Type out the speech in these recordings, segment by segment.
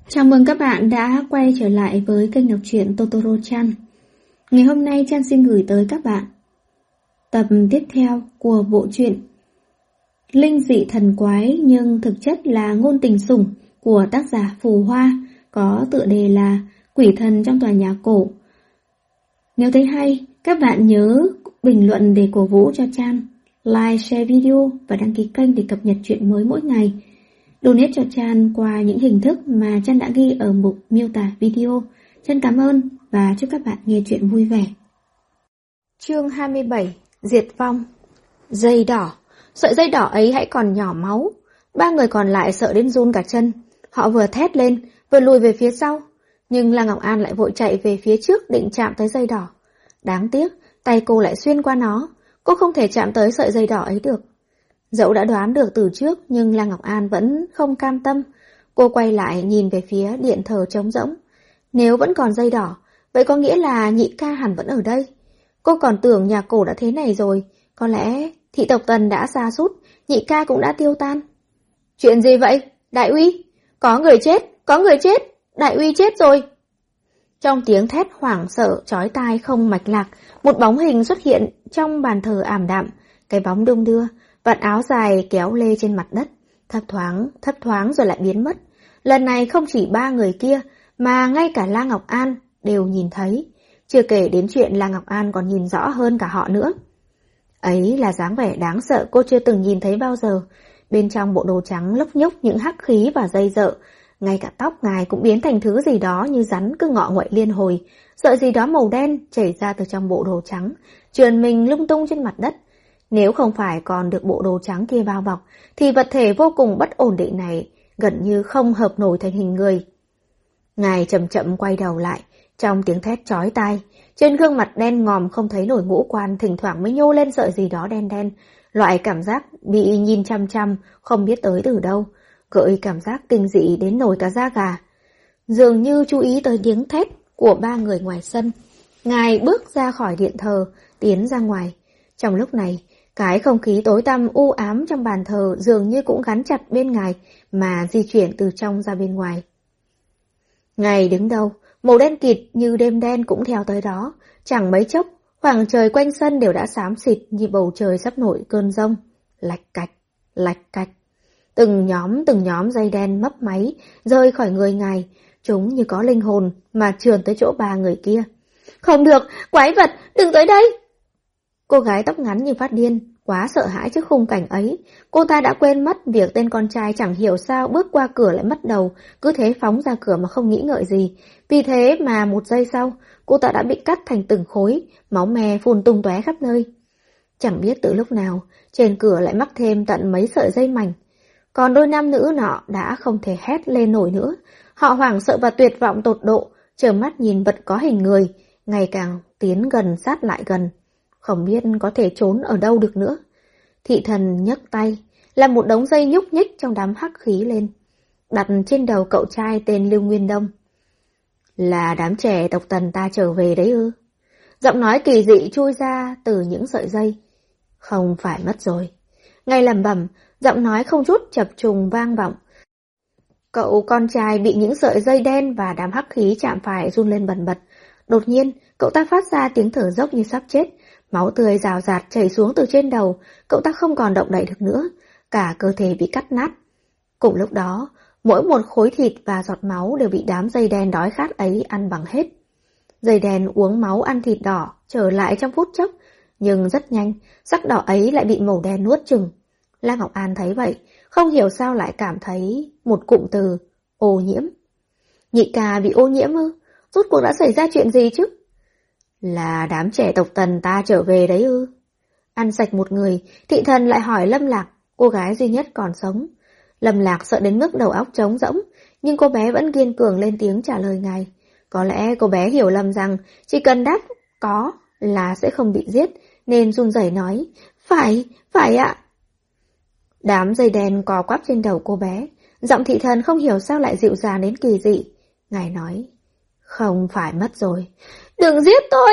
Chào mừng các bạn đã quay trở lại với kênh đọc truyện Totoro-chan. Ngày hôm nay Chan xin gửi tới các bạn tập tiếp theo của bộ truyện Linh dị thần quái nhưng thực chất là ngôn tình sủng của tác giả Phù Hoa, có tựa đề là Quỷ thần trong tòa nhà cổ. Nếu thấy hay, các bạn nhớ bình luận để cổ vũ cho Chan, like, share video và đăng ký kênh để cập nhật truyện mới mỗi ngày. Donate cho Chan qua những hình thức mà Chan đã ghi ở mục miêu tả video. Chan cảm ơn và chúc các bạn nghe truyện vui vẻ. Chương 27: Diệt vong. Dây đỏ. Sợi dây đỏ ấy hãy còn nhỏ máu. Ba người còn lại sợ đến run cả chân. Họ vừa thét lên, vừa lùi về phía sau. Nhưng La Ngọc An lại vội chạy về phía trước định chạm tới dây đỏ. Đáng tiếc, tay cô lại xuyên qua nó. Cô không thể chạm tới sợi dây đỏ ấy được. Dẫu đã đoán được từ trước nhưng La Ngọc An vẫn không cam tâm. Cô quay lại nhìn về phía điện thờ trống rỗng. Nếu vẫn còn dây đỏ, vậy có nghĩa là nhị ca hẳn vẫn ở đây. Cô còn tưởng nhà cổ đã thế này rồi. Có lẽ thị tộc Tần đã sa sút, nhị ca cũng đã tiêu tan. Chuyện gì vậy? Đại uy! Có người chết! Có người chết! Đại uy chết rồi! Trong tiếng thét hoảng sợ chói tai không mạch lạc, một bóng hình xuất hiện trong bàn thờ ảm đạm. Cái bóng đung đưa, vạt áo dài kéo lê trên mặt đất, thấp thoáng rồi lại biến mất. Lần này không chỉ ba người kia, mà ngay cả La Ngọc An đều nhìn thấy. Chưa kể đến chuyện La Ngọc An còn nhìn rõ hơn cả họ nữa. Ấy là dáng vẻ đáng sợ cô chưa từng nhìn thấy bao giờ. Bên trong bộ đồ trắng lốc nhúc những hắc khí và dây dợ. Ngay cả tóc ngài cũng biến thành thứ gì đó như rắn cứ ngọ nguậy liên hồi. Sợi gì đó màu đen chảy ra từ trong bộ đồ trắng, trườn mình lung tung trên mặt đất. Nếu không phải còn được bộ đồ trắng kia bao bọc, thì vật thể vô cùng bất ổn định này gần như không hợp nổi thành hình người. Ngài chậm chậm quay đầu lại, trong tiếng thét chói tai, trên gương mặt đen ngòm không thấy nổi ngũ quan, thỉnh thoảng mới nhô lên sợi gì đó đen đen. Loại cảm giác bị nhìn chăm chăm, không biết tới từ đâu, gợi cảm giác kinh dị đến nổi cả da gà. Dường như chú ý tới tiếng thét của ba người ngoài sân, Ngài bước ra khỏi điện thờ, tiến ra ngoài. Trong lúc này, cái không khí tối tăm u ám trong bàn thờ dường như cũng gắn chặt bên Ngài mà di chuyển từ trong ra bên ngoài. Ngài đứng đâu, màu đen kịt như đêm đen cũng theo tới đó. Chẳng mấy chốc, khoảng trời quanh sân đều đã xám xịt như bầu trời sắp nổi cơn giông. Lạch cạch. Từng nhóm dây đen mấp máy rơi khỏi người Ngài. Chúng như có linh hồn mà trườn tới chỗ ba người kia. Không được, quái vật, đừng tới đây! Cô gái tóc ngắn như phát điên, quá sợ hãi trước khung cảnh ấy. Cô ta đã quên mất việc tên con trai chẳng hiểu sao bước qua cửa lại mất đầu, cứ thế phóng ra cửa mà không nghĩ ngợi gì. Vì thế mà một giây sau, cô ta đã bị cắt thành từng khối, máu me phun tung tóe khắp nơi. Chẳng biết từ lúc nào, trên cửa lại mắc thêm tận mấy sợi dây mảnh. Còn đôi nam nữ nọ đã không thể hét lên nổi nữa. Họ hoảng sợ và tuyệt vọng tột độ, trợn mắt nhìn vật có hình người, ngày càng tiến gần sát lại gần. Không biết có thể trốn ở đâu được nữa. Thị thần nhấc tay, làm một đống dây nhúc nhích trong đám hắc khí lên, đặt trên đầu cậu trai tên Lưu Nguyên Đông. Là đám trẻ tộc Tần ta trở về đấy ư? Giọng nói kỳ dị chui ra từ những sợi dây. Không phải mất rồi. Ngay lẩm bẩm, giọng nói không chút chập trùng vang vọng. Cậu con trai bị những sợi dây đen và đám hắc khí chạm phải run lên bần bật. Đột nhiên, cậu ta phát ra tiếng thở dốc như sắp chết. Máu tươi rào rạt chảy xuống từ trên đầu, cậu ta không còn động đậy được nữa, cả cơ thể bị cắt nát. Cùng lúc đó, mỗi một khối thịt và giọt máu đều bị đám dây đen đói khát ấy ăn bằng hết. Dây đen uống máu ăn thịt đỏ trở lại trong phút chốc, nhưng rất nhanh, sắc đỏ ấy lại bị màu đen nuốt chửng. La Ngọc An thấy vậy, không hiểu sao lại cảm thấy một cụm từ, ô nhiễm. Nhị ca bị ô nhiễm ư? Rốt cuộc đã xảy ra chuyện gì chứ? Là đám trẻ tộc Tần ta trở về đấy ư? Ăn sạch một người, thị thần lại hỏi Lâm Lạc, cô gái duy nhất còn sống. Lâm Lạc sợ đến mức đầu óc trống rỗng, nhưng cô bé vẫn kiên cường lên tiếng trả lời Ngài. Có lẽ cô bé hiểu lầm rằng chỉ cần đáp có là sẽ không bị giết, nên run rẩy nói, phải ạ. Đám dây đen cò quắp trên đầu cô bé, giọng thị thần không hiểu sao lại dịu dàng đến kỳ dị. Ngài nói, không phải mất rồi. Đừng giết tôi,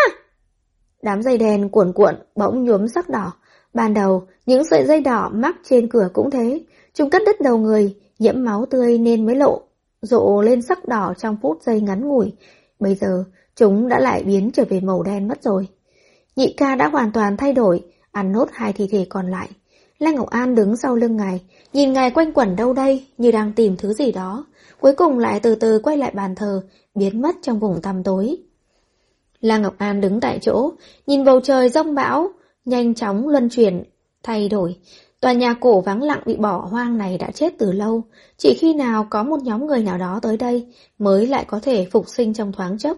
Đám dây đen cuộn cuộn bỗng nhuốm sắc đỏ. Ban đầu, những sợi dây đỏ mắc trên cửa cũng thế. Chúng cắt đứt đầu người, nhiễm máu tươi nên mới lộ rộ lên sắc đỏ trong phút giây ngắn ngủi. Bây giờ, chúng đã lại biến trở về màu đen mất rồi. Nhị ca đã hoàn toàn thay đổi, ăn nốt hai thi thể còn lại. Lăng Ngọc An đứng sau lưng ngài, nhìn ngài quanh quẩn đâu đây như đang tìm thứ gì đó. Cuối cùng lại từ từ quay lại bàn thờ, biến mất trong vùng tăm tối. Lăng Ngọc An đứng tại chỗ, nhìn bầu trời giông bão, nhanh chóng luân chuyển, thay đổi. Tòa nhà cổ vắng lặng bị bỏ hoang này đã chết từ lâu, chỉ khi nào có một nhóm người nào đó tới đây mới lại có thể phục sinh trong thoáng chốc.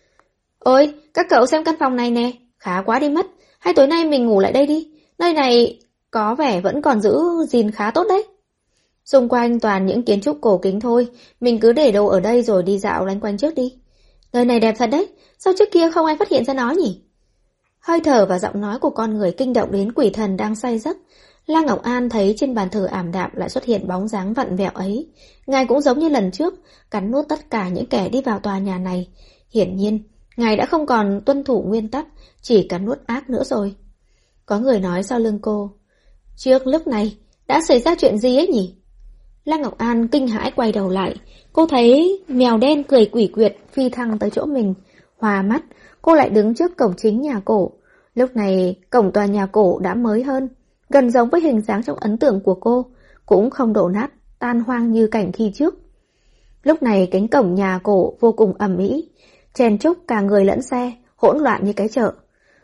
Ôi, các cậu xem căn phòng này nè, khá quá đi mất, hay tối nay mình ngủ lại đây đi, nơi này có vẻ vẫn còn giữ gìn khá tốt đấy. Xung quanh toàn những kiến trúc cổ kính thôi, mình cứ để đồ ở đây rồi đi dạo loanh quanh trước đi. Nơi này đẹp thật đấy, sao trước kia không ai phát hiện ra nó nhỉ? Hơi thở và giọng nói của con người kinh động đến quỷ thần đang say giấc. Lăng Ngọc An thấy trên bàn thờ ảm đạm lại xuất hiện bóng dáng vặn vẹo ấy. Ngài cũng giống như lần trước, cắn nuốt tất cả những kẻ đi vào tòa nhà này. Hiển nhiên, ngài đã không còn tuân thủ nguyên tắc, chỉ cắn nuốt ác nữa rồi. Có người nói sau lưng cô, trước lúc này, đã xảy ra chuyện gì ấy nhỉ? Lăng Ngọc An kinh hãi quay đầu lại, cô thấy mèo đen cười quỷ quyệt phi thăng tới chỗ mình. Hòa mắt, cô lại đứng trước cổng chính nhà cổ. Lúc này, cổng tòa nhà cổ đã mới hơn, gần giống với hình dáng trong ấn tượng của cô, cũng không đổ nát, tan hoang như cảnh khi trước. Lúc này cánh cổng nhà cổ vô cùng ầm ĩ, chen chúc cả người lẫn xe, hỗn loạn như cái chợ.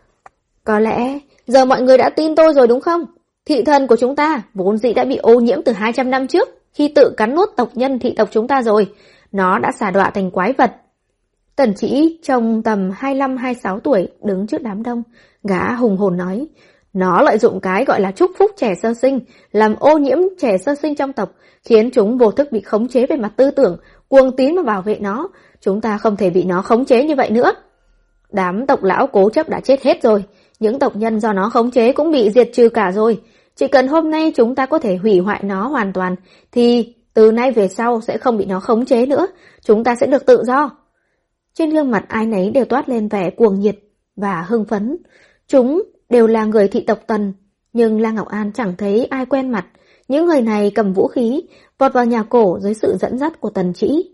Có lẽ giờ mọi người đã tin tôi rồi đúng không? Thị thần của chúng ta vốn dĩ đã bị ô nhiễm từ 200 năm trước khi tự cắn nuốt tộc nhân thị tộc chúng ta rồi. Nó đã xà đọa thành quái vật. Tần Chỉ trông tầm 25-26 tuổi đứng trước đám đông, gã hùng hồn nói, nó lợi dụng cái gọi là chúc phúc trẻ sơ sinh, làm ô nhiễm trẻ sơ sinh trong tộc, khiến chúng vô thức bị khống chế về mặt tư tưởng, cuồng tín và bảo vệ nó. Chúng ta không thể bị nó khống chế như vậy nữa. Đám tộc lão cố chấp đã chết hết rồi, những tộc nhân do nó khống chế cũng bị diệt trừ cả rồi. Chỉ cần hôm nay chúng ta có thể hủy hoại nó hoàn toàn, thì từ nay về sau sẽ không bị nó khống chế nữa, chúng ta sẽ được tự do. Trên gương mặt ai nấy đều toát lên vẻ cuồng nhiệt và hưng phấn. Chúng đều là người thị tộc Tần, nhưng Lăng Ngọc An chẳng thấy ai quen mặt. Những người này cầm vũ khí, vọt vào nhà cổ dưới sự dẫn dắt của Tần Chỉ.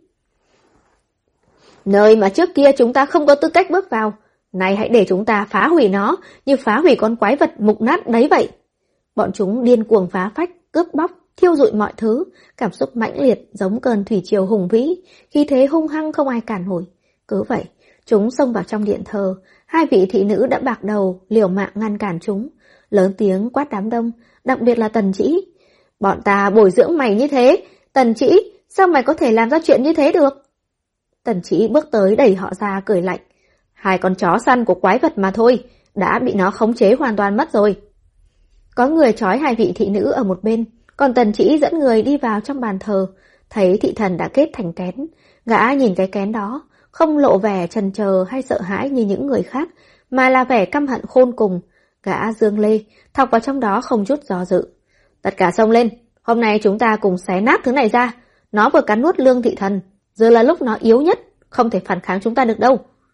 Nơi mà trước kia chúng ta không có tư cách bước vào, nay hãy để chúng ta phá hủy nó như phá hủy con quái vật mục nát đấy vậy. Bọn chúng điên cuồng phá phách, cướp bóc, thiêu rụi mọi thứ, cảm xúc mãnh liệt giống cơn thủy triều hùng vĩ, khí thế hung hăng không ai cản nổi. Cứ vậy, chúng xông vào trong điện thờ, hai vị thị nữ đã bạc đầu, liều mạng ngăn cản chúng, lớn tiếng quát đám đông, đặc biệt là Tần Chỉ. Bọn ta bồi dưỡng mày như thế, Tần Chỉ, sao mày có thể làm ra chuyện như thế được? Tần Chỉ bước tới đẩy họ ra cười lạnh. Hai con chó săn của quái vật mà thôi, đã bị nó khống chế hoàn toàn mất rồi. Có người trói hai vị thị nữ ở một bên, còn Tần Chỉ dẫn người đi vào trong bàn thờ, thấy thị thần đã kết thành kén. Gã nhìn cái kén đó, không lộ vẻ chần chờ hay sợ hãi như những người khác, mà là vẻ căm hận khôn cùng. Gã giương lê, thọc vào trong đó không chút do dự. Tất cả xông lên, hôm nay chúng ta cùng xé nát thứ này ra. Nó vừa cắn nuốt lương thị thần, giờ là lúc nó yếu nhất, không thể phản kháng chúng ta được đâu.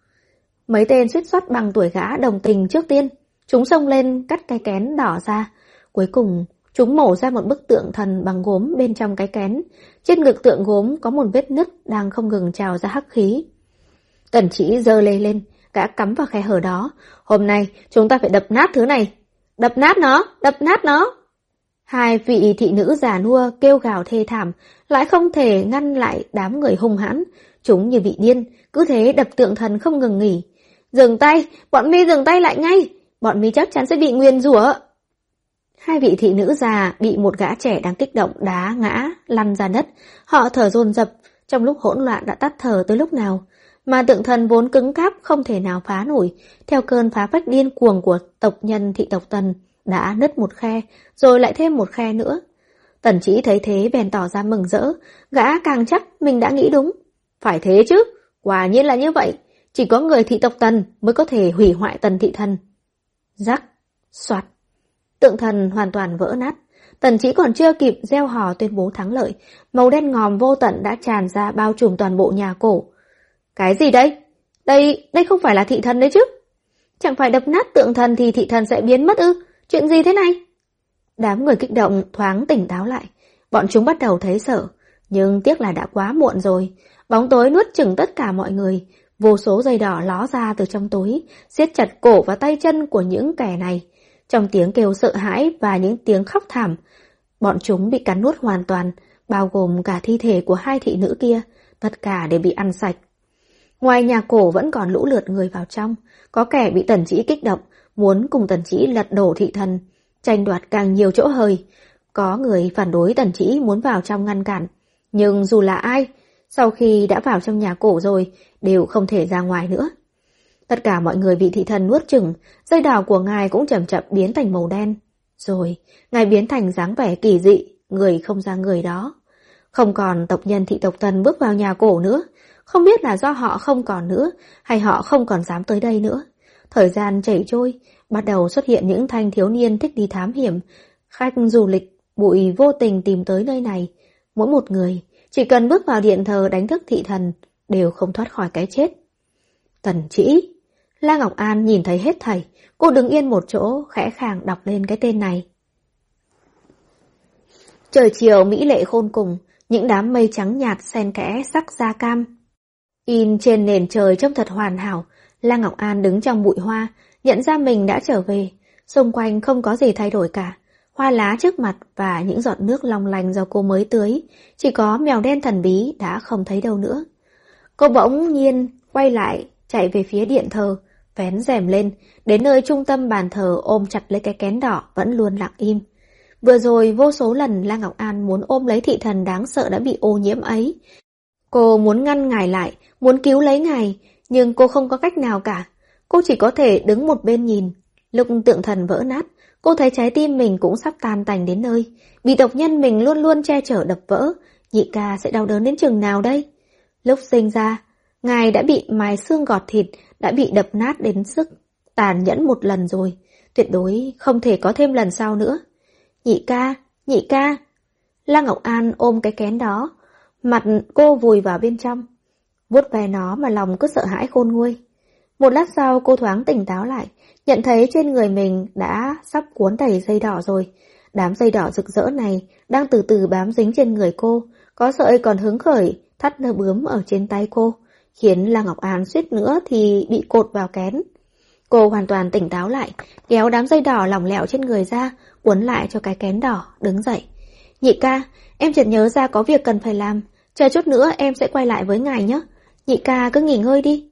Mấy tên suýt soát bằng tuổi gã đồng tình trước tiên. Chúng xông lên cắt cái kén đỏ ra. Cuối cùng, chúng mổ ra một bức tượng thần bằng gốm bên trong cái kén. Trên ngực tượng gốm có một vết nứt đang không ngừng trào ra hắc khí. Tần Chỉ giơ lê lên, gã cắm vào khe hở đó. Hôm nay chúng ta phải đập nát thứ này. Đập nát nó, đập nát nó. Hai vị thị nữ già nua kêu gào thê thảm, lại không thể ngăn lại đám người hung hãn. Chúng như bị điên, cứ thế đập tượng thần không ngừng nghỉ. Dừng tay, bọn mi dừng tay lại ngay, bọn mi chắc chắn sẽ bị nguyền rủa. Hai vị thị nữ già bị một gã trẻ đang kích động đá ngã, lăn ra đất. Họ thở dồn dập, trong lúc hỗn loạn đã tắt thở tới lúc nào. Mà tượng thần vốn cứng cáp không thể nào phá nổi, theo cơn phá phách điên cuồng của tộc nhân thị tộc Tần, đã nứt một khe, rồi lại thêm một khe nữa. Tần Chỉ thấy thế bèn tỏ ra mừng rỡ, gã càng chắc mình đã nghĩ đúng. Phải thế chứ, quả nhiên là như vậy, chỉ có người thị tộc Tần mới có thể hủy hoại Tần thị thần. Rắc, soạt, tượng thần hoàn toàn vỡ nát. Tần Chỉ còn chưa kịp reo hò tuyên bố thắng lợi, màu đen ngòm vô tận đã tràn ra bao trùm toàn bộ nhà cổ. Cái gì đây? Đây không phải là thị thần đấy chứ? Chẳng phải đập nát tượng thần thì thị thần sẽ biến mất ư? Chuyện gì thế này? Đám người kích động thoáng tỉnh táo lại. Bọn chúng bắt đầu thấy sợ. Nhưng tiếc là đã quá muộn rồi. Bóng tối nuốt chửng tất cả mọi người. Vô số dây đỏ ló ra từ trong tối, siết chặt cổ và tay chân của những kẻ này. Trong tiếng kêu sợ hãi và những tiếng khóc thảm, bọn chúng bị cắn nuốt hoàn toàn, bao gồm cả thi thể của hai thị nữ kia, tất cả đều bị ăn sạch. Ngoài nhà cổ vẫn còn lũ lượt người vào trong, có kẻ bị Tần Chỉ kích động, muốn cùng Tần Chỉ lật đổ thị thần, tranh đoạt càng nhiều chỗ hời. Có người phản đối Tần Chỉ muốn vào trong ngăn cản, nhưng dù là ai, sau khi đã vào trong nhà cổ rồi, đều không thể ra ngoài nữa. Tất cả mọi người bị thị thần nuốt chửng, dây đỏ của ngài cũng chậm chậm biến thành màu đen. Rồi, ngài biến thành dáng vẻ kỳ dị, người không ra người đó. Không còn tộc nhân thị tộc Tần bước vào nhà cổ nữa, không biết là do họ không còn nữa, hay họ không còn dám tới đây nữa. Thời gian chảy trôi, bắt đầu xuất hiện những thanh thiếu niên thích đi thám hiểm, khách du lịch, bụi vô tình tìm tới nơi này. Mỗi một người, chỉ cần bước vào điện thờ đánh thức thị thần, đều không thoát khỏi cái chết. Tần Chỉ. La Ngọc An nhìn thấy hết thảy, cô đứng yên một chỗ, khẽ khàng đọc lên cái tên này. Trời chiều mỹ lệ khôn cùng, những đám mây trắng nhạt xen kẽ sắc da cam. In trên nền trời trông thật hoàn hảo. La Ngọc An đứng trong bụi hoa, nhận ra mình đã trở về. Xung quanh không có gì thay đổi cả. Hoa lá trước mặt và những giọt nước long lanh do cô mới tưới. Chỉ có mèo đen thần bí đã không thấy đâu nữa. Cô bỗng nhiên quay lại, chạy về phía điện thờ, vén rèm lên, đến nơi trung tâm bàn thờ ôm chặt lấy cái kén đỏ vẫn luôn lặng im. Vừa rồi vô số lần La Ngọc An muốn ôm lấy thị thần đáng sợ đã bị ô nhiễm ấy. Cô muốn ngăn ngài lại, muốn cứu lấy ngài, nhưng cô không có cách nào cả. Cô chỉ có thể đứng một bên nhìn. Lúc tượng thần vỡ nát, cô thấy trái tim mình cũng sắp tan tành đến nơi. Bị tộc nhân mình luôn luôn che chở đập vỡ, nhị ca sẽ đau đớn đến chừng nào đây? Lúc sinh ra, ngài đã bị mài xương gọt thịt, đã bị đập nát đến sức tàn nhẫn một lần rồi. Tuyệt đối không thể có thêm lần sau nữa. Nhị ca, nhị ca. La Ngọc An ôm cái kén đó, mặt cô vùi vào bên trong, vuốt ve nó mà lòng cứ sợ hãi khôn nguôi. Một lát sau cô thoáng tỉnh táo lại, nhận thấy trên người mình đã sắp cuốn đầy dây đỏ rồi. Đám dây đỏ rực rỡ này đang từ từ bám dính trên người cô, có sợi còn hứng khởi thắt nơ bướm ở trên tay cô, khiến La Ngọc An suýt nữa thì bị cột vào kén. Cô hoàn toàn tỉnh táo lại, kéo đám dây đỏ lỏng lẻo trên người ra, quấn lại cho cái kén đỏ, đứng dậy. Nhị ca, em chợt nhớ ra có việc cần phải làm, chờ chút nữa em sẽ quay lại với ngài nhé. Nhị ca cứ nghỉ ngơi đi.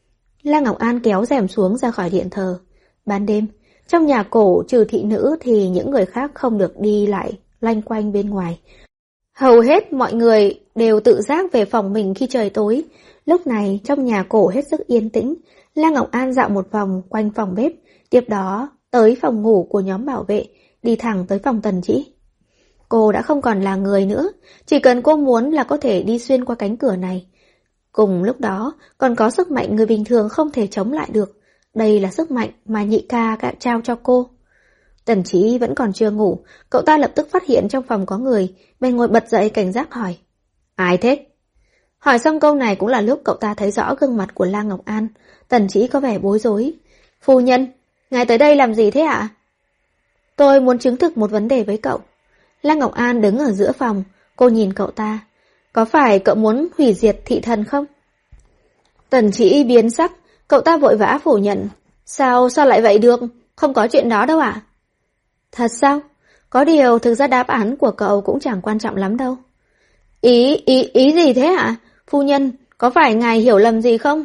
La Ngọc An kéo rèm xuống ra khỏi điện thờ. Ban đêm, trong nhà cổ trừ thị nữ thì những người khác không được đi lại loanh quanh bên ngoài. Hầu hết mọi người đều tự giác về phòng mình khi trời tối. Lúc này trong nhà cổ hết sức yên tĩnh. La Ngọc An dạo một vòng quanh phòng bếp, tiếp đó tới phòng ngủ của nhóm bảo vệ, đi thẳng tới phòng Tần Chỉ. Cô đã không còn là người nữa, chỉ cần cô muốn là có thể đi xuyên qua cánh cửa này. Cùng lúc đó còn có sức mạnh người bình thường không thể chống lại được. Đây là sức mạnh mà nhị ca đã trao cho cô. Tần Chỉ vẫn còn chưa ngủ, cậu ta lập tức phát hiện trong phòng có người, bèn ngồi bật dậy cảnh giác hỏi. Ai thế? Hỏi xong câu này cũng là lúc cậu ta thấy rõ gương mặt của La Ngọc An. Tần Chỉ có vẻ bối rối. Phu nhân, ngài tới đây làm gì thế ạ? Tôi muốn chứng thực một vấn đề với cậu. La Ngọc An đứng ở giữa phòng, cô nhìn cậu ta. Có phải cậu muốn hủy diệt thị thần không? Tần Chỉ biến sắc, cậu ta vội vã phủ nhận. Sao lại vậy được? Không có chuyện đó đâu ạ. Thật sao? Có điều thực ra đáp án của cậu cũng chẳng quan trọng lắm đâu. Ý gì thế ạ? Phu nhân, có phải ngài hiểu lầm gì không?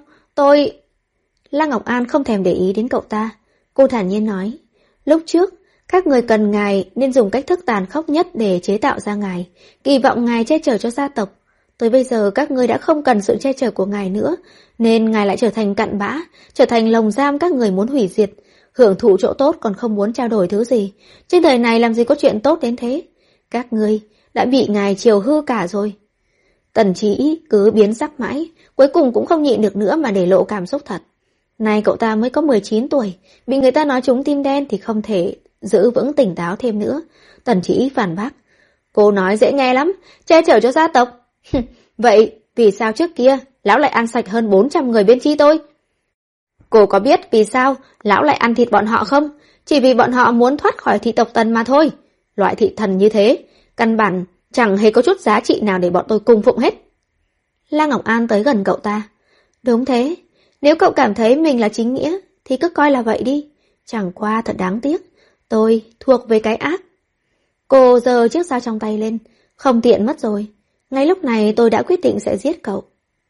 La Ngọc An không thèm để ý đến cậu ta. Cô thản nhiên nói. Lúc trước, các người cần ngài nên dùng cách thức tàn khốc nhất để chế tạo ra ngài, kỳ vọng ngài che chở cho gia tộc. Tới bây giờ các người đã không cần sự che chở của ngài nữa, nên ngài lại trở thành cặn bã, trở thành lồng giam các người muốn hủy diệt, hưởng thụ chỗ tốt còn không muốn trao đổi thứ gì. Trên đời này làm gì có chuyện tốt đến thế? Các người đã bị ngài chiều hư cả rồi. Tần Chỉ cứ biến sắc mãi, cuối cùng cũng không nhịn được nữa mà để lộ cảm xúc thật. Nay cậu ta mới có 19 tuổi, bị người ta nói trúng tim đen thì không thể giữ vững tỉnh táo thêm nữa. Tần Chỉ phản bác. Cô nói dễ nghe lắm, che chở cho gia tộc. Vậy vì sao trước kia lão lại ăn sạch hơn 400 người bên chi tôi? Cô có biết vì sao lão lại ăn thịt bọn họ không? Chỉ vì bọn họ muốn thoát khỏi thị tộc Tần mà thôi. Loại thị thần như thế, căn bản chẳng hề có chút giá trị nào để bọn tôi cung phụng hết. La Ngọc An tới gần cậu ta. Đúng thế, nếu cậu cảm thấy mình là chính nghĩa thì cứ coi là vậy đi. Chẳng qua thật đáng tiếc, tôi thuộc về cái ác. Cô giơ chiếc dao trong tay lên, không tiện mất rồi. Ngay lúc này tôi đã quyết định sẽ giết cậu.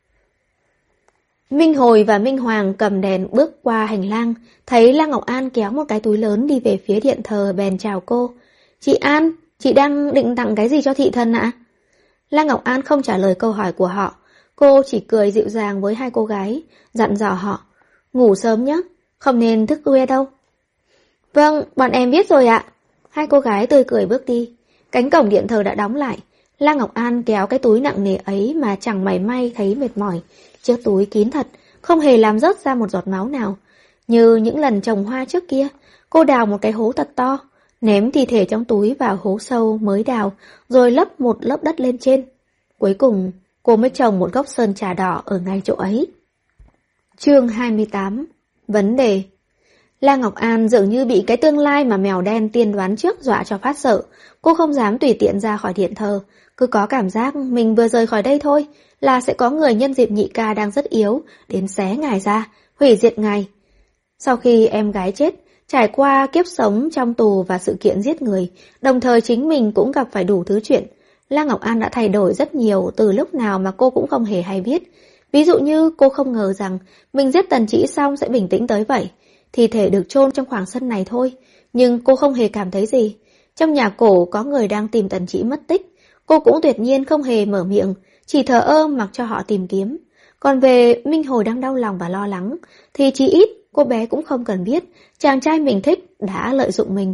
Minh Hồi và Minh Hoàng cầm đèn bước qua hành lang, thấy La Ngọc An kéo một cái túi lớn đi về phía điện thờ bèn chào cô. Chị An, chị đang định tặng cái gì cho thị thần ạ? La Ngọc An không trả lời câu hỏi của họ, cô chỉ cười dịu dàng với hai cô gái, dặn dò họ. Ngủ sớm nhé, không nên thức khuya đâu. Vâng, bọn em biết rồi ạ. Hai cô gái tươi cười bước đi, cánh cổng điện thờ đã đóng lại. La Ngọc An kéo cái túi nặng nề ấy mà chẳng mảy may thấy mệt mỏi. Chiếc túi kín thật, không hề làm rớt ra một giọt máu nào. Như những lần trồng hoa trước kia, cô đào một cái hố thật to, ném thi thể trong túi vào hố sâu mới đào, rồi lấp một lớp đất lên trên. Cuối cùng, cô mới trồng một gốc sơn trà đỏ ở ngay chỗ ấy. Chương 28. Vấn đề. La Ngọc An dường như bị cái tương lai mà mèo đen tiên đoán trước dọa cho phát sợ. Cô không dám tùy tiện ra khỏi điện thờ, cứ có cảm giác mình vừa rời khỏi đây thôi là sẽ có người nhân dịp nhị ca đang rất yếu đến xé ngài ra, hủy diệt ngài. Sau khi em gái chết, trải qua kiếp sống trong tù và sự kiện giết người, đồng thời chính mình cũng gặp phải đủ thứ chuyện. La Ngọc An đã thay đổi rất nhiều từ lúc nào mà cô cũng không hề hay biết. Ví dụ như cô không ngờ rằng mình giết Tần Chỉ xong sẽ bình tĩnh tới vậy. Thi thể được chôn trong khoảng sân này thôi, nhưng cô không hề cảm thấy gì. Trong nhà cổ có người đang tìm Tần Chỉ mất tích, cô cũng tuyệt nhiên không hề mở miệng, chỉ thờ ơ mặc cho họ tìm kiếm. Còn về Minh Hồi đang đau lòng và lo lắng, thì chí ít cô bé cũng không cần biết chàng trai mình thích đã lợi dụng mình.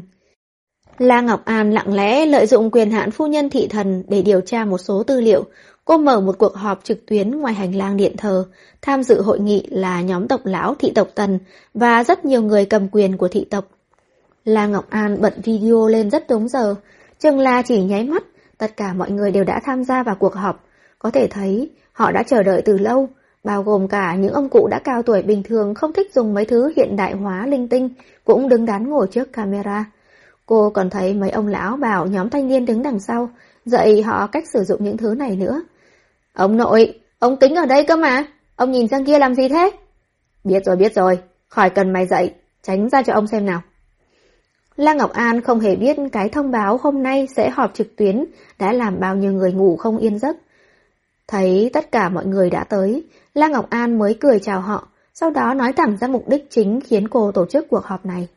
La Ngọc An lặng lẽ lợi dụng quyền hạn phu nhân thị thần để điều tra một số tư liệu. Cô mở một cuộc họp trực tuyến ngoài hành lang điện thờ, tham dự hội nghị là nhóm tộc lão thị tộc Tần và rất nhiều người cầm quyền của thị tộc. La Ngọc An bật video lên rất đúng giờ, chừng là chỉ nháy mắt, tất cả mọi người đều đã tham gia vào cuộc họp. Có thể thấy họ đã chờ đợi từ lâu, bao gồm cả những ông cụ đã cao tuổi bình thường không thích dùng mấy thứ hiện đại hóa linh tinh, cũng đứng đắn ngồi trước camera. Cô còn thấy mấy ông lão bảo nhóm thanh niên đứng đằng sau, dạy họ cách sử dụng những thứ này nữa. Ông nội, ông tính ở đây cơ mà, ông nhìn sang kia làm gì thế? Biết rồi, khỏi cần mày dạy, tránh ra cho ông xem nào. La Ngọc An không hề biết cái thông báo hôm nay sẽ họp trực tuyến đã làm bao nhiêu người ngủ không yên giấc. Thấy tất cả mọi người đã tới, La Ngọc An mới cười chào họ, sau đó nói thẳng ra mục đích chính khiến cô tổ chức cuộc họp này.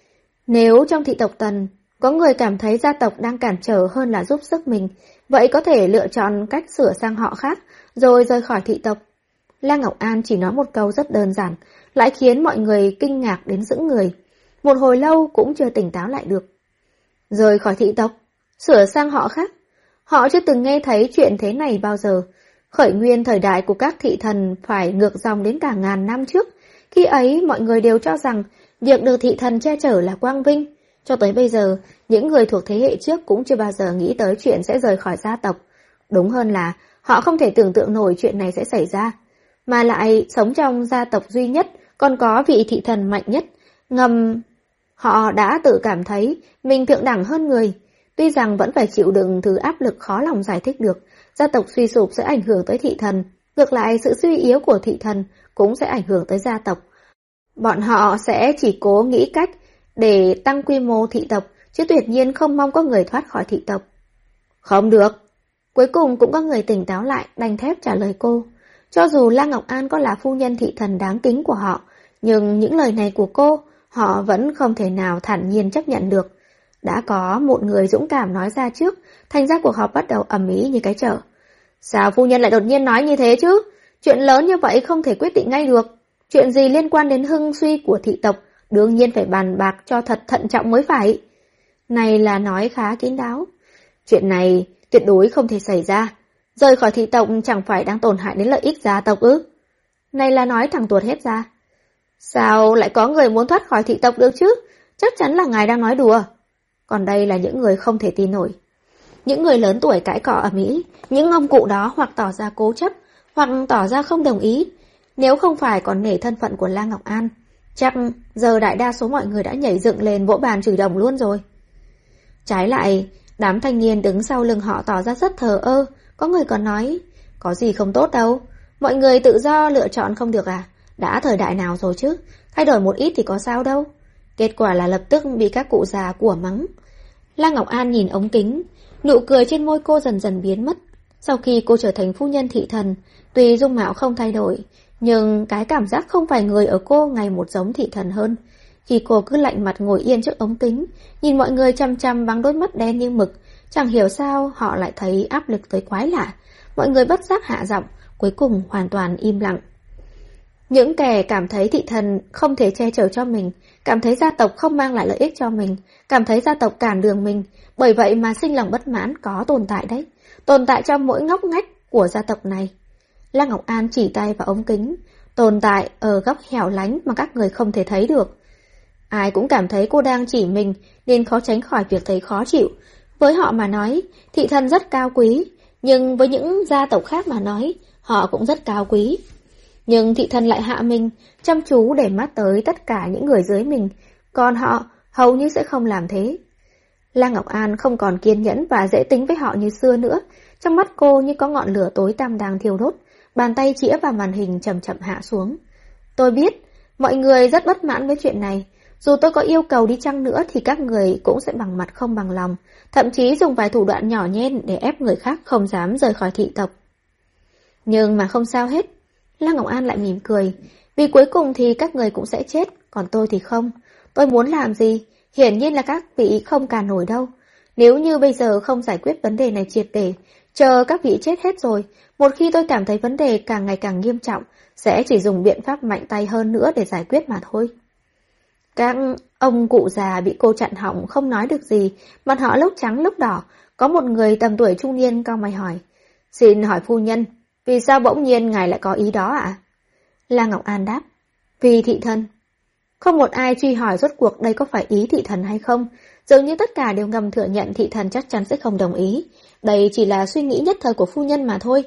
Nếu trong thị tộc Tần, có người cảm thấy gia tộc đang cản trở hơn là giúp sức mình, vậy có thể lựa chọn cách sửa sang họ khác, rồi rời khỏi thị tộc. La Ngọc An chỉ nói một câu rất đơn giản, lại khiến mọi người kinh ngạc đến sững người. Một hồi lâu cũng chưa tỉnh táo lại được. Rời khỏi thị tộc, sửa sang họ khác. Họ chưa từng nghe thấy chuyện thế này bao giờ. Khởi nguyên thời đại của các thị thần phải ngược dòng đến cả ngàn năm trước. Khi ấy mọi người đều cho rằng việc được thị thần che chở là quang vinh. Cho tới bây giờ, những người thuộc thế hệ trước cũng chưa bao giờ nghĩ tới chuyện sẽ rời khỏi gia tộc. Đúng hơn là họ không thể tưởng tượng nổi chuyện này sẽ xảy ra. Mà lại sống trong gia tộc duy nhất, còn có vị thị thần mạnh nhất. Ngầm họ đã tự cảm thấy mình thượng đẳng hơn người. Tuy rằng vẫn phải chịu đựng thứ áp lực khó lòng giải thích được, gia tộc suy sụp sẽ ảnh hưởng tới thị thần. Ngược lại, sự suy yếu của thị thần cũng sẽ ảnh hưởng tới gia tộc. Bọn họ sẽ chỉ cố nghĩ cách để tăng quy mô thị tộc, chứ tuyệt nhiên không mong có người thoát khỏi thị tộc. Không được. Cuối cùng cũng có người tỉnh táo lại, đanh thép trả lời cô. Cho dù La Ngọc An có là phu nhân thị thần đáng kính của họ, nhưng những lời này của cô, họ vẫn không thể nào thản nhiên chấp nhận được. Đã có một người dũng cảm nói ra trước, thành ra cuộc họp bắt đầu ầm ĩ như cái chợ. Sao phu nhân lại đột nhiên nói như thế chứ? Chuyện lớn như vậy không thể quyết định ngay được. Chuyện gì liên quan đến hưng suy của thị tộc, đương nhiên phải bàn bạc cho thật thận trọng mới phải. Này là nói khá kín đáo. Chuyện này tuyệt đối không thể xảy ra. Rời khỏi thị tộc chẳng phải đang tổn hại đến lợi ích gia tộc ư? Này là nói thẳng tuột hết ra. Sao lại có người muốn thoát khỏi thị tộc được chứ? Chắc chắn là ngài đang nói đùa. Còn đây là những người không thể tin nổi. Những người lớn tuổi cãi cọ ầm ĩ, những ông cụ đó hoặc tỏ ra cố chấp, hoặc tỏ ra không đồng ý. Nếu không phải còn nể thân phận của La Ngọc An, chắc giờ đại đa số mọi người đã nhảy dựng lên vỗ bàn chửi đồng luôn rồi. Trái lại, Đám thanh niên đứng sau lưng họ tỏ ra rất thờ ơ, có người còn nói, có gì không tốt đâu, mọi người tự do lựa chọn không được à, đã thời đại nào rồi chứ, thay đổi một ít thì có sao đâu. Kết quả là lập tức bị các cụ già của mắng. Lăng Ngọc An nhìn ống kính, nụ cười trên môi cô dần dần biến mất. Sau khi cô trở thành phu nhân thị thần, tuy dung mạo không thay đổi, nhưng cái cảm giác không phải người ở cô ngày một giống thị thần hơn. Khi cô cứ lạnh mặt ngồi yên trước ống kính, nhìn mọi người chăm chăm bằng đôi mắt đen như mực, chẳng hiểu sao họ lại thấy áp lực tới quái lạ. Mọi người bất giác hạ giọng, cuối cùng hoàn toàn im lặng. Những kẻ cảm thấy thị thần không thể che chở cho mình, cảm thấy gia tộc không mang lại lợi ích cho mình, cảm thấy gia tộc cản đường mình, bởi vậy mà sinh lòng bất mãn có tồn tại đấy, tồn tại trong mỗi ngóc ngách của gia tộc này. Lăng Ngọc An chỉ tay vào ống kính, tồn tại ở góc hẻo lánh mà các người không thể thấy được. Ai cũng cảm thấy cô đang chỉ mình nên khó tránh khỏi việc thấy khó chịu. Với họ mà nói, thị thần rất cao quý, nhưng với những gia tộc khác mà nói, họ cũng rất cao quý. Nhưng thị thần lại hạ mình, chăm chú để mắt tới tất cả những người dưới mình, còn họ hầu như sẽ không làm thế. Lăng Ngọc An không còn kiên nhẫn và dễ tính với họ như xưa nữa, trong mắt cô như có ngọn lửa tối tăm đang thiêu đốt, bàn tay chĩa vào màn hình chậm chậm hạ xuống. Tôi biết, mọi người rất bất mãn với chuyện này, dù tôi có yêu cầu đi chăng nữa thì các người cũng sẽ bằng mặt không bằng lòng, thậm chí dùng vài thủ đoạn nhỏ nhen để ép người khác không dám rời khỏi thị tộc. Nhưng mà không sao hết. Lăng Ngọc An lại mỉm cười, vì cuối cùng thì các người cũng sẽ chết, còn tôi thì không. Tôi muốn làm gì, hiển nhiên là các vị không cản nổi đâu. Nếu như bây giờ không giải quyết vấn đề này triệt để, chờ các vị chết hết rồi, một khi tôi cảm thấy vấn đề càng ngày càng nghiêm trọng, sẽ chỉ dùng biện pháp mạnh tay hơn nữa để giải quyết mà thôi. Các ông cụ già bị cô chặn họng không nói được gì, mặt họ lúc trắng lúc đỏ. Có một người tầm tuổi trung niên cau mày hỏi, xin hỏi phu nhân, vì sao bỗng nhiên ngài lại có ý đó ạ? Lăng Ngọc An đáp, vì thị thần. Không một ai truy hỏi rốt cuộc đây có phải ý thị thần hay không, dường như tất cả đều ngầm thừa nhận thị thần chắc chắn sẽ không đồng ý. Đây chỉ là suy nghĩ nhất thời của phu nhân mà thôi.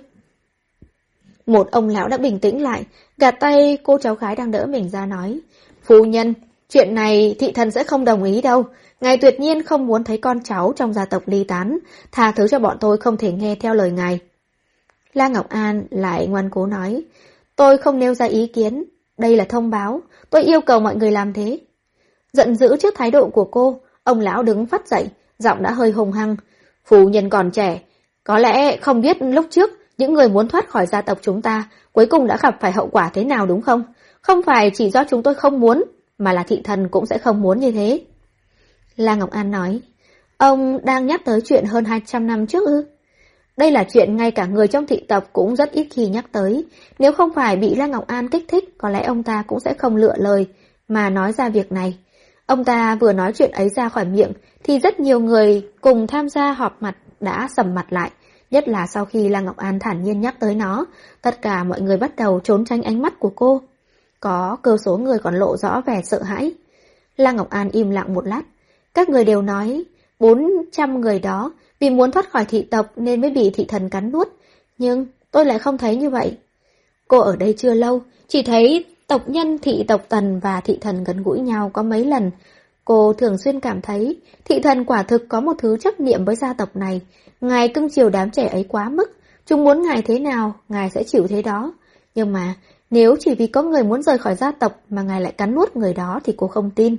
Một ông lão đã bình tĩnh lại, gạt tay cô cháu gái đang đỡ mình ra nói, phu nhân, chuyện này thị thần sẽ không đồng ý đâu. Ngài tuyệt nhiên không muốn thấy con cháu trong gia tộc ly tán, tha thứ cho bọn tôi không thể nghe theo lời ngài. Lăng Ngọc An lại ngoan cố nói, tôi không nêu ra ý kiến, đây là thông báo, tôi yêu cầu mọi người làm thế. Giận dữ trước thái độ của cô, ông lão đứng phắt dậy, giọng đã hơi hùng hăng, phu nhân còn trẻ, có lẽ không biết lúc trước những người muốn thoát khỏi gia tộc chúng ta cuối cùng đã gặp phải hậu quả thế nào đúng không? Không phải chỉ do chúng tôi không muốn, mà là thị thần cũng sẽ không muốn như thế. Lăng Ngọc An nói, ông đang nhắc tới chuyện hơn 200 năm trước ư? Đây là chuyện ngay cả người trong thị tộc cũng rất ít khi nhắc tới. Nếu không phải bị Lăng Ngọc An kích thích, có lẽ ông ta cũng sẽ không lựa lời mà nói ra việc này. Ông ta vừa nói chuyện ấy ra khỏi miệng, thì rất nhiều người cùng tham gia họp mặt đã sầm mặt lại. Nhất là sau khi Lăng Ngọc An thản nhiên nhắc tới nó, tất cả mọi người bắt đầu trốn tránh ánh mắt của cô. Có cơ số người còn lộ rõ vẻ sợ hãi. Lăng Ngọc An im lặng một lát. Các người đều nói 400 người đó vì muốn thoát khỏi thị tộc nên mới bị thị thần cắn nuốt. Nhưng tôi lại không thấy như vậy. Cô ở đây chưa lâu, chỉ thấy tộc nhân thị tộc Tần và thị thần gần gũi nhau có mấy lần. Cô thường xuyên cảm thấy thị thần quả thực có một thứ chấp niệm với gia tộc này. Ngài cưng chiều đám trẻ ấy quá mức. Chúng muốn ngài thế nào, ngài sẽ chịu thế đó. Nhưng mà nếu chỉ vì có người muốn rời khỏi gia tộc mà ngài lại cắn nuốt người đó thì cô không tin.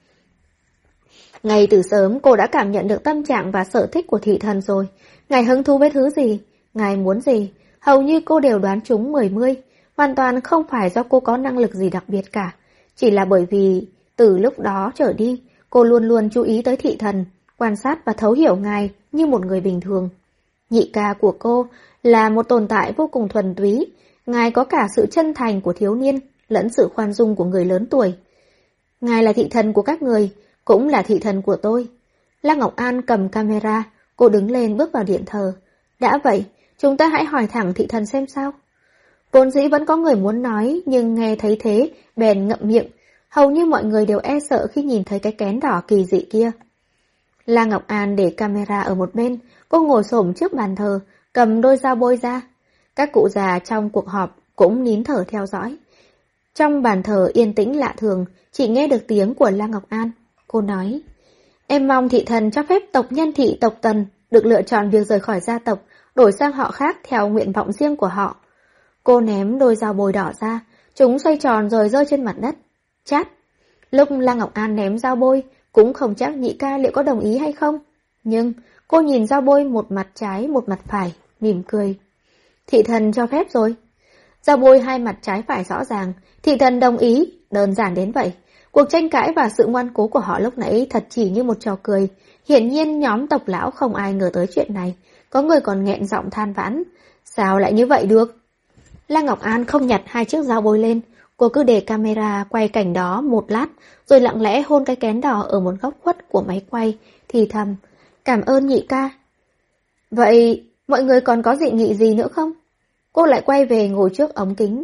Ngay từ sớm cô đã cảm nhận được tâm trạng và sở thích của thị thần rồi. Ngài hứng thú với thứ gì, ngài muốn gì, hầu như cô đều đoán trúng 10-10. Hoàn toàn không phải do cô có năng lực gì đặc biệt cả. Chỉ là bởi vì từ lúc đó trở đi, cô luôn luôn chú ý tới thị thần, quan sát và thấu hiểu ngài như một người bình thường. Nhị ca của cô là một tồn tại vô cùng thuần túy. Ngài có cả sự chân thành của thiếu niên lẫn sự khoan dung của người lớn tuổi. Ngài là thị thần của các người, cũng là thị thần của tôi. Lăng Ngọc An cầm camera, cô đứng lên bước vào điện thờ. Đã vậy, chúng ta hãy hỏi thẳng thị thần xem sao. Vốn dĩ vẫn có người muốn nói, nhưng nghe thấy thế, bèn ngậm miệng. Hầu như mọi người đều e sợ khi nhìn thấy cái kén đỏ kỳ dị kia. Lăng Ngọc An để camera ở một bên, cô ngồi xổm trước bàn thờ, cầm đôi dao bôi ra. Các cụ già trong cuộc họp cũng nín thở theo dõi. Trong bàn thờ yên tĩnh lạ thường, chỉ nghe được tiếng của Lăng Ngọc An. Cô nói, Em mong thị thần cho phép tộc Nhân Thị tộc Tần được lựa chọn việc rời khỏi gia tộc, đổi sang họ khác theo nguyện vọng riêng của họ. Cô ném đôi dao bôi đỏ ra, chúng xoay tròn rồi rơi trên mặt đất. Chát! Lúc Lăng Ngọc An ném dao bôi, cũng không chắc nhị ca liệu có đồng ý hay không. Nhưng cô nhìn dao bôi một mặt trái một mặt phải, mỉm cười. Thị thần cho phép rồi. Dao bôi hai mặt trái phải rõ ràng, thị thần đồng ý, đơn giản đến vậy. Cuộc tranh cãi và sự ngoan cố của họ lúc nãy thật chỉ như một trò cười. Hiển nhiên nhóm tộc lão không ai ngờ tới chuyện này. Có người còn nghẹn giọng than vãn. Sao lại như vậy được? Lăng Ngọc An không nhặt hai chiếc dao bôi lên. Cô cứ để camera quay cảnh đó một lát, rồi lặng lẽ hôn cái kén đỏ ở một góc khuất của máy quay, thì thầm. Cảm ơn nhị ca. Vậy mọi người còn có dị nghị gì nữa không? Cô lại quay về ngồi trước ống kính.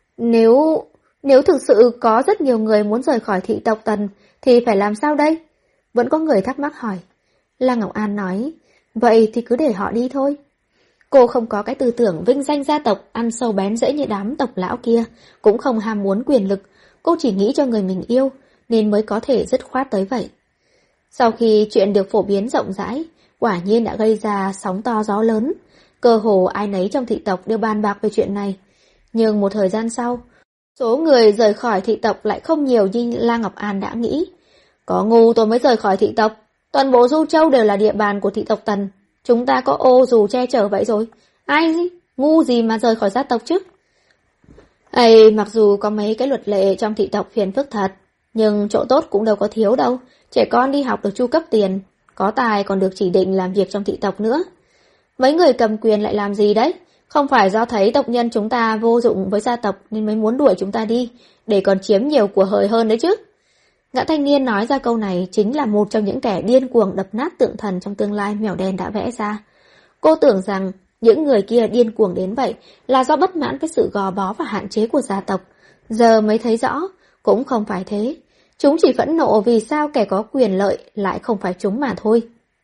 Nếu thực sự có rất nhiều người muốn rời khỏi thị tộc Tần, thì phải làm sao đây? Vẫn có người thắc mắc hỏi. Lăng Ngọc An nói, vậy thì cứ để họ đi thôi. Cô không có cái tư tưởng vinh danh gia tộc ăn sâu bén rễ như đám tộc lão kia, cũng không ham muốn quyền lực. Cô chỉ nghĩ cho người mình yêu, nên mới có thể dứt khoát tới vậy. Sau khi chuyện được phổ biến rộng rãi, quả nhiên đã gây ra sóng to gió lớn. Cơ hồ ai nấy trong thị tộc đều bàn bạc về chuyện này. Nhưng một thời gian sau, số người rời khỏi thị tộc lại không nhiều như Lăng Ngọc An đã nghĩ. Có ngu tôi mới rời khỏi thị tộc. Toàn bộ Du Châu đều là địa bàn của thị tộc Tần. Chúng ta có ô dù che chở vậy rồi. Ai ngu gì mà rời khỏi gia tộc chứ? Mặc dù có mấy cái luật lệ trong thị tộc phiền phức thật, nhưng chỗ tốt cũng đâu có thiếu đâu. Trẻ con đi học được chu cấp tiền, có tài còn được chỉ định làm việc trong thị tộc nữa. Mấy người cầm quyền lại làm gì đấy? Không phải do thấy tộc nhân chúng ta vô dụng với gia tộc nên mới muốn đuổi chúng ta đi, để còn chiếm nhiều của hời hơn đấy chứ. Gã thanh niên nói ra câu này chính là một trong những kẻ điên cuồng đập nát tượng thần trong tương lai Mèo Đen đã vẽ ra. Cô tưởng rằng những người kia điên cuồng đến vậy là do bất mãn với sự gò bó và hạn chế của gia tộc. Giờ mới thấy rõ, cũng không phải thế. Chúng chỉ phẫn nộ vì sao kẻ có quyền lợi lại không phải chúng mà thôi.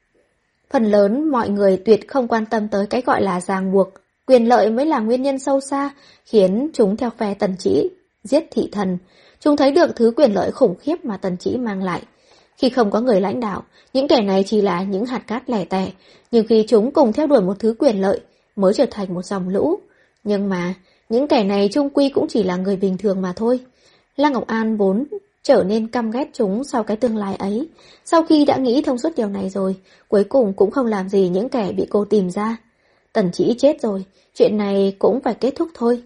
Phần lớn mọi người tuyệt không quan tâm tới cái gọi là ràng buộc. Quyền lợi mới là nguyên nhân sâu xa khiến chúng theo phe Tần Chỉ giết thị thần. Chúng thấy được thứ quyền lợi khủng khiếp mà Tần Chỉ mang lại. Khi không có người lãnh đạo, những kẻ này chỉ là những hạt cát lẻ tẻ, nhưng khi chúng cùng theo đuổi một thứ quyền lợi mới trở thành một dòng lũ. Nhưng mà, những kẻ này chung quy cũng chỉ là người bình thường mà thôi. Lăng Ngọc An vốn trở nên căm ghét chúng sau cái tương lai ấy. Sau khi đã nghĩ thông suốt điều này rồi, cuối cùng cũng không làm gì những kẻ bị cô tìm ra. Tần Chỉ chết rồi, chuyện này cũng phải kết thúc thôi.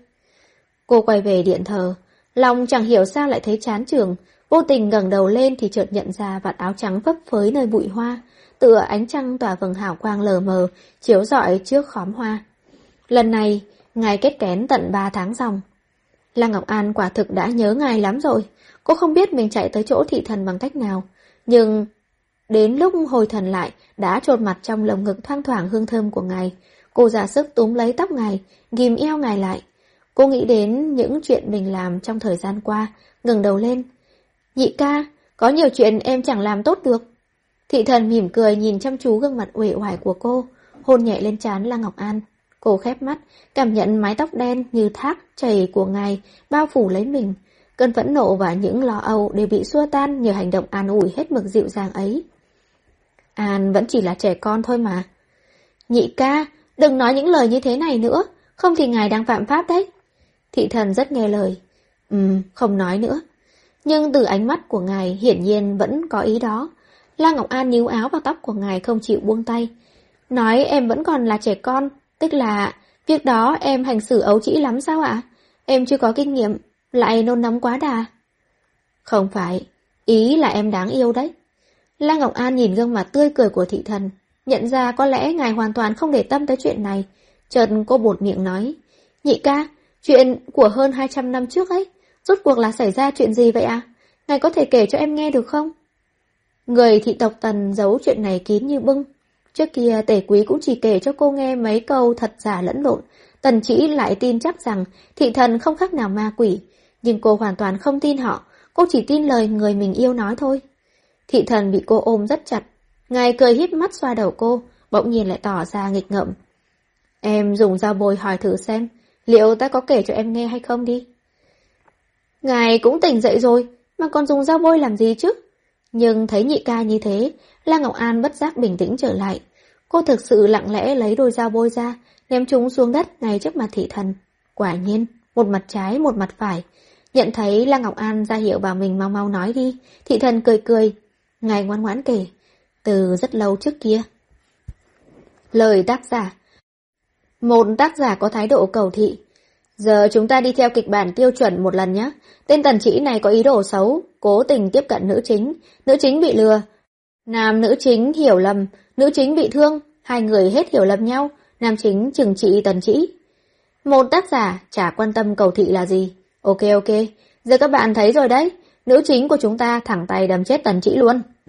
Cô quay về điện thờ, lòng chẳng hiểu sao lại thấy chán chường, vô tình ngẩng đầu lên thì chợt nhận ra vạt áo trắng phấp phới nơi bụi hoa, tựa ánh trăng tỏa vầng hào quang lờ mờ, chiếu rọi trước khóm hoa. Lần này, ngài kết kén tận 3 tháng dòng. Lăng Ngọc An quả thực đã nhớ ngài lắm rồi. Cô không biết mình chạy tới chỗ thị thần bằng cách nào, nhưng đến lúc hồi thần lại đã chôn mặt trong lồng ngực thoang thoảng hương thơm của ngài. Cô ra sức túm lấy tóc ngài, ghim eo ngài lại. Cô nghĩ đến những chuyện mình làm trong thời gian qua, ngẩng đầu lên. Nhị ca, có nhiều chuyện em chẳng làm tốt được. Thị thần mỉm cười nhìn chăm chú gương mặt uể oải của cô, hôn nhẹ lên trán Lăng Ngọc An. Cô khép mắt, cảm nhận mái tóc đen như thác chảy của ngài bao phủ lấy mình. Cơn phẫn nộ và những lo âu đều bị xua tan nhờ hành động an ủi hết mực dịu dàng ấy. An vẫn chỉ là trẻ con thôi mà. Nhị ca, đừng nói những lời như thế này nữa, không thì ngài đang phạm pháp đấy. Thị thần rất nghe lời. Không nói nữa. Nhưng từ ánh mắt của ngài hiển nhiên vẫn có ý đó. Lăng Ngọc An níu áo vào tóc của ngài không chịu buông tay. Nói em vẫn còn là trẻ con, tức là việc đó em hành xử ấu trĩ lắm sao ạ? Em chưa có kinh nghiệm, lại nôn nóng quá đà. Không phải, ý là em đáng yêu đấy. Lăng Ngọc An nhìn gương mặt tươi cười của thị thần, nhận ra có lẽ ngài hoàn toàn không để tâm tới chuyện này. Chợt cô buột miệng nói, nhị ca, chuyện của hơn 200 năm trước ấy, rốt cuộc là xảy ra chuyện gì vậy à? Ngài có thể kể cho em nghe được không? Người thị tộc Tần giấu chuyện này kín như bưng. Trước kia Tể Quý cũng chỉ kể cho cô nghe mấy câu thật giả lẫn lộn. Tần Chỉ lại tin chắc rằng thị thần không khác nào ma quỷ. Nhưng cô hoàn toàn không tin họ, cô chỉ tin lời người mình yêu nói thôi. Thị thần bị cô ôm rất chặt. Ngài cười híp mắt xoa đầu cô, bỗng nhiên lại tỏ ra nghịch ngợm. Em dùng dao bôi hỏi thử xem, liệu ta có kể cho em nghe hay không đi. Ngài cũng tỉnh dậy rồi, mà còn dùng dao bôi làm gì chứ? Nhưng thấy nhị ca như thế, La Ngọc An bất giác bình tĩnh trở lại. Cô thực sự lặng lẽ lấy đôi dao bôi ra, ném chúng xuống đất ngay trước mặt thị thần. Quả nhiên, một mặt trái một mặt phải. Nhận thấy La Ngọc An ra hiệu bảo mình mau mau nói đi, thị thần cười cười. Ngài ngoan ngoãn kể, từ rất lâu trước kia. Lời tác giả. Một tác giả có thái độ cầu thị. Giờ chúng ta đi theo kịch bản tiêu chuẩn một lần nhé. Tên Tần Trĩ này có ý đồ xấu, cố tình tiếp cận nữ chính bị lừa. Nam nữ chính hiểu lầm, nữ chính bị thương, hai người hết hiểu lầm nhau, nam chính trừng trị Tần Trĩ. Một tác giả chả quan tâm cầu thị là gì. Ok, giờ các bạn thấy rồi đấy, nữ chính của chúng ta thẳng tay đâm chết Tần Trĩ luôn.